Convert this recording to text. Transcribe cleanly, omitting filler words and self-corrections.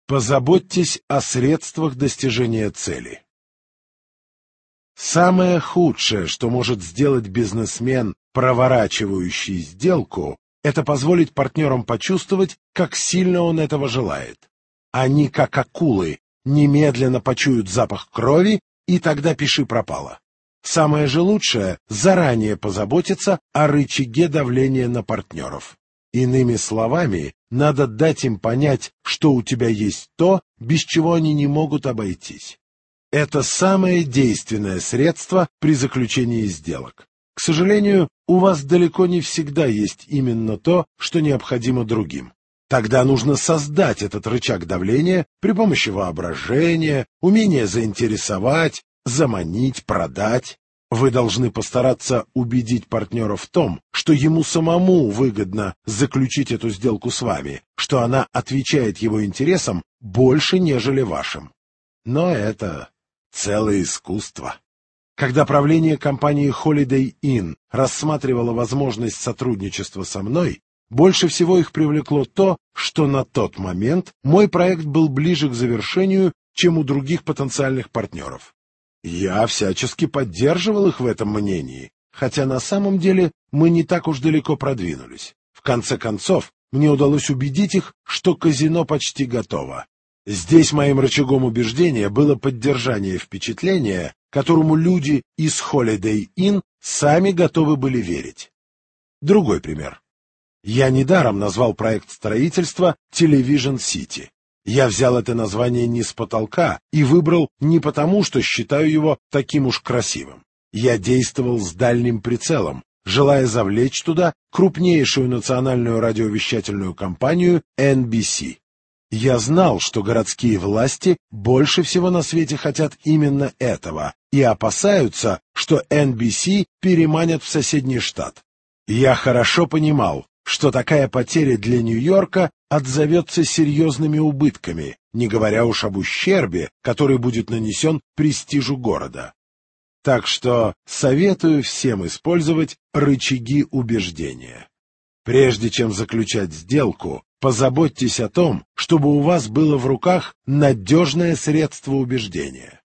Позаботьтесь о средствах достижения цели. Самое худшее, что может сделать бизнесмен, проворачивающий сделку, это позволить партнерам почувствовать, как сильно он этого желает. Они, как акулы, немедленно почуют запах крови, и тогда пиши пропало. Самое же лучшее – заранее позаботиться о рычаге давления на партнеров. Иными словами, надо дать им понять, что у тебя есть то, без чего они не могут обойтись. Это самое действенное средство при заключении сделок. К сожалению, у вас далеко не всегда есть именно то, что необходимо другим. Тогда нужно создать этот рычаг давления при помощи воображения, умения заинтересовать, заманить, продать. Вы должны постараться убедить партнера в том, что ему самому выгодно заключить эту сделку с вами, что она отвечает его интересам больше, нежели вашим. Но это целое искусство. Когда правление компании Holiday Inn рассматривало возможность сотрудничества со мной, больше всего их привлекло то, что на тот момент мой проект был ближе к завершению, чем у других потенциальных партнеров. Я всячески поддерживал их в этом мнении, хотя на самом деле мы не так уж далеко продвинулись. В конце концов, мне удалось убедить их, что казино почти готово. Здесь моим рычагом убеждения было поддержание впечатления, которому люди из Holiday Inn сами готовы были верить. Другой пример. Я недаром назвал проект строительства Television City. Я взял это название не с потолка и выбрал не потому, что считаю его таким уж красивым. Я действовал с дальним прицелом, желая завлечь туда крупнейшую национальную радиовещательную компанию NBC. Я знал, что городские власти больше всего на свете хотят именно этого и опасаются, что NBC переманят в соседний штат. Я хорошо понимал, что такая потеря для Нью-Йорка отзовется серьезными убытками, не говоря уж об ущербе, который будет нанесен престижу города. Так что советую всем использовать рычаги убеждения. Прежде чем заключать сделку, позаботьтесь о том, чтобы у вас было в руках надежное средство убеждения.